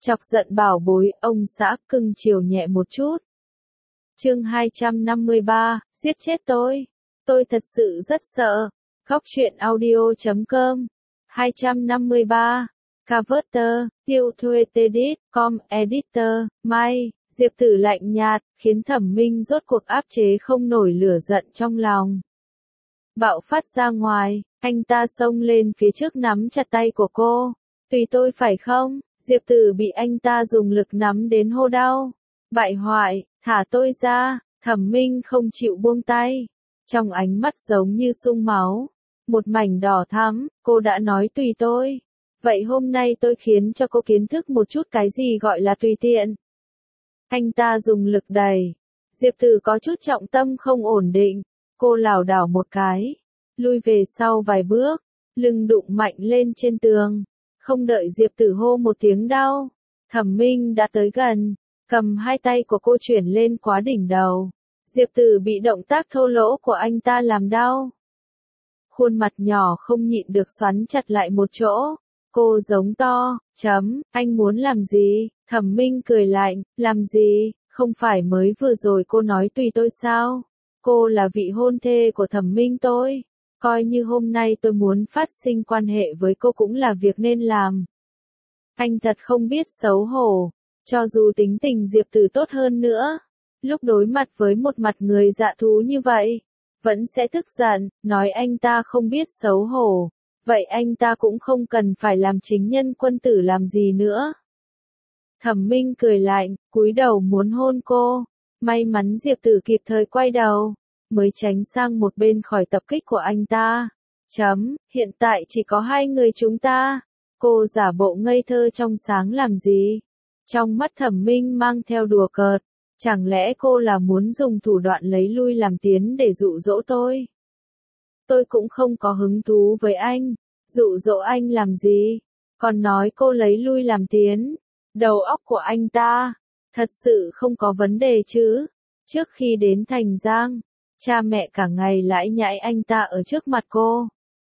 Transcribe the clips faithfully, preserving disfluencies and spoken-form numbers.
Chọc giận bảo bối, ông xã cưng chiều nhẹ một chút. Chương hai trăm năm mươi ba, giết chết tôi. Tôi thật sự rất sợ. Góc truyện audio chấm com. hai trăm năm mươi ba. Cover, tiêu thuê tedit chấm com, editor, May, Diệp Tử lạnh nhạt, khiến Thẩm Minh rốt cuộc áp chế không nổi lửa giận trong lòng. Bạo phát ra ngoài, anh ta xông lên phía trước nắm chặt tay của cô. Tùy tôi phải không? Diệp Tử bị anh ta dùng lực nắm đến hô đau. Bại hoại, thả tôi ra. Thẩm Minh không chịu buông tay. Trong ánh mắt giống như sung máu. Một mảnh đỏ thắm, cô đã nói tùy tôi. Vậy hôm nay tôi khiến cho cô kiến thức một chút cái gì gọi là tùy tiện. Anh ta dùng lực đẩy. Diệp Tử có chút trọng tâm không ổn định. Cô lảo đảo một cái. Lui về sau vài bước. Lưng đụng mạnh lên trên tường. Không đợi Diệp Tử hô một tiếng đau. Thẩm Minh đã tới gần. Cầm hai tay của cô chuyển lên quá đỉnh đầu. Diệp Tử bị động tác thô lỗ của anh ta làm đau. Khuôn mặt nhỏ không nhịn được xoắn chặt lại một chỗ. Cô giống to, chấm, anh muốn làm gì? Thẩm Minh cười lạnh, làm gì? Không phải mới vừa rồi cô nói tùy tôi sao? Cô là vị hôn thê của Thẩm Minh tôi. Coi như hôm nay tôi muốn phát sinh quan hệ với cô cũng là việc nên làm. Anh thật không biết xấu hổ. Cho dù tính tình Diệp Tử tốt hơn nữa. Lúc đối mặt với một mặt người dạ thú như vậy. Vẫn sẽ tức giận, nói anh ta không biết xấu hổ. Vậy anh ta cũng không cần phải làm chính nhân quân tử làm gì nữa. Thẩm Minh cười lạnh, cúi đầu muốn hôn cô. May mắn Diệp Tử kịp thời quay đầu. Mới tránh sang một bên khỏi tập kích của anh ta. Chấm, hiện tại chỉ có hai người chúng ta. Cô giả bộ ngây thơ trong sáng làm gì? Trong mắt Thẩm Minh mang theo đùa cợt. Chẳng lẽ cô là muốn dùng thủ đoạn lấy lui làm tiến để dụ dỗ tôi? Tôi cũng không có hứng thú với anh. Dụ dỗ anh làm gì? Còn nói cô lấy lui làm tiến. Đầu óc của anh ta. Thật sự không có vấn đề chứ. Trước khi đến Thành Giang. Cha mẹ cả ngày lãi nhãi anh ta ở trước mặt cô.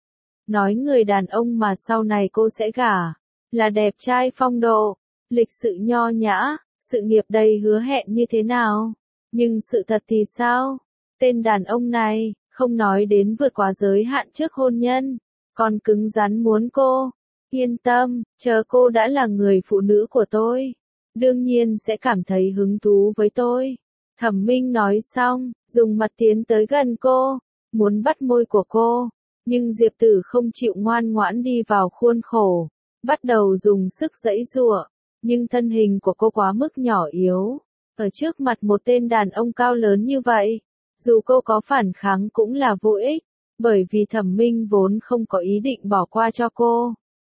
Nói người đàn ông mà sau này cô sẽ gả. Là đẹp trai phong độ. Lịch sự nho nhã. Sự nghiệp đầy hứa hẹn như thế nào? Nhưng sự thật thì sao? Tên đàn ông này, không nói đến vượt quá giới hạn trước hôn nhân. Còn cứng rắn muốn cô. Yên tâm, chờ cô đã là người phụ nữ của tôi. Đương nhiên sẽ cảm thấy hứng thú với tôi. Thẩm Minh nói xong, dùng mặt tiến tới gần cô. Muốn bắt môi của cô. Nhưng Diệp Tử không chịu ngoan ngoãn đi vào khuôn khổ. Bắt đầu dùng sức giãy giụa. Nhưng thân hình của cô quá mức nhỏ yếu. Ở trước mặt một tên đàn ông cao lớn như vậy. Dù cô có phản kháng cũng là vô ích. Bởi vì Thẩm Minh vốn không có ý định bỏ qua cho cô.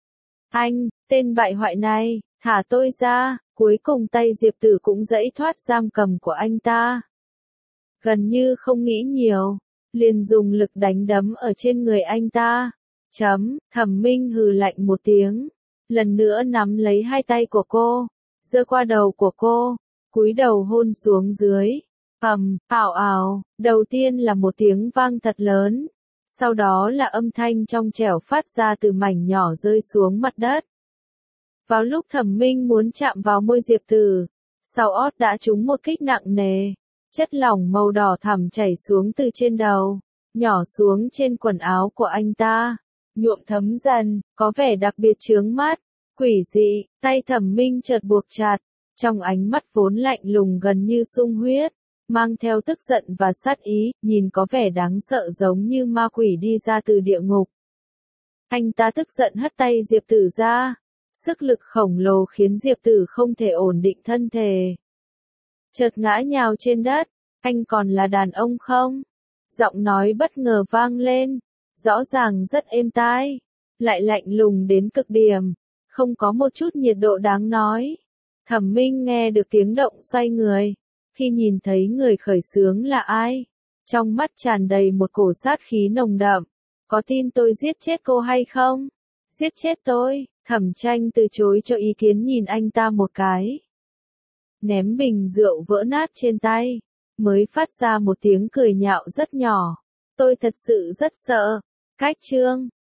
Anh, tên bại hoại này, thả tôi ra. Cuối cùng tay Diệp Tử cũng giãy thoát giam cầm của anh ta. Gần như không nghĩ nhiều. Liền dùng lực đánh đấm ở trên người anh ta. Chấm, Thẩm Minh hừ lạnh một tiếng. Lần nữa nắm lấy hai tay của cô. Giơ qua đầu của cô. Cúi đầu hôn xuống dưới. Ầm, ảo ảo. Đầu tiên là một tiếng vang thật lớn. Sau đó là âm thanh trong trẻo phát ra từ mảnh nhỏ rơi xuống mặt đất. Vào lúc Thẩm Minh muốn chạm vào môi Diệp Tử. Sau ót đã trúng một kích nặng nề. Chất lỏng màu đỏ thẳm chảy xuống từ trên đầu. Nhỏ xuống trên quần áo của anh ta. Nhuộm thấm dần, có vẻ đặc biệt chướng mắt. Quỷ dị, tay Thẩm Minh chợt buộc chặt. Trong ánh mắt vốn lạnh lùng gần như sung huyết. Mang theo tức giận và sát ý, nhìn có vẻ đáng sợ giống như ma quỷ đi ra từ địa ngục. Anh ta tức giận hất tay Diệp Tử ra. Sức lực khổng lồ khiến Diệp Tử không thể ổn định thân thể. Chợt ngã nhào trên đất. Anh còn là đàn ông không? Giọng nói bất ngờ vang lên. Rõ ràng rất êm tai. Lại lạnh lùng đến cực điểm. Không có một chút nhiệt độ đáng nói. Thẩm Minh nghe được tiếng động xoay người. Khi nhìn thấy người khởi xướng là ai? Trong mắt tràn đầy một cổ sát khí nồng đậm. Có tin tôi giết chết cô hay không? Giết chết tôi. Thẩm Tranh từ chối cho ý kiến nhìn anh ta một cái. Ném bình rượu vỡ nát trên tay. Mới phát ra một tiếng cười nhạo rất nhỏ. Tôi thật sự rất sợ. Cách chương.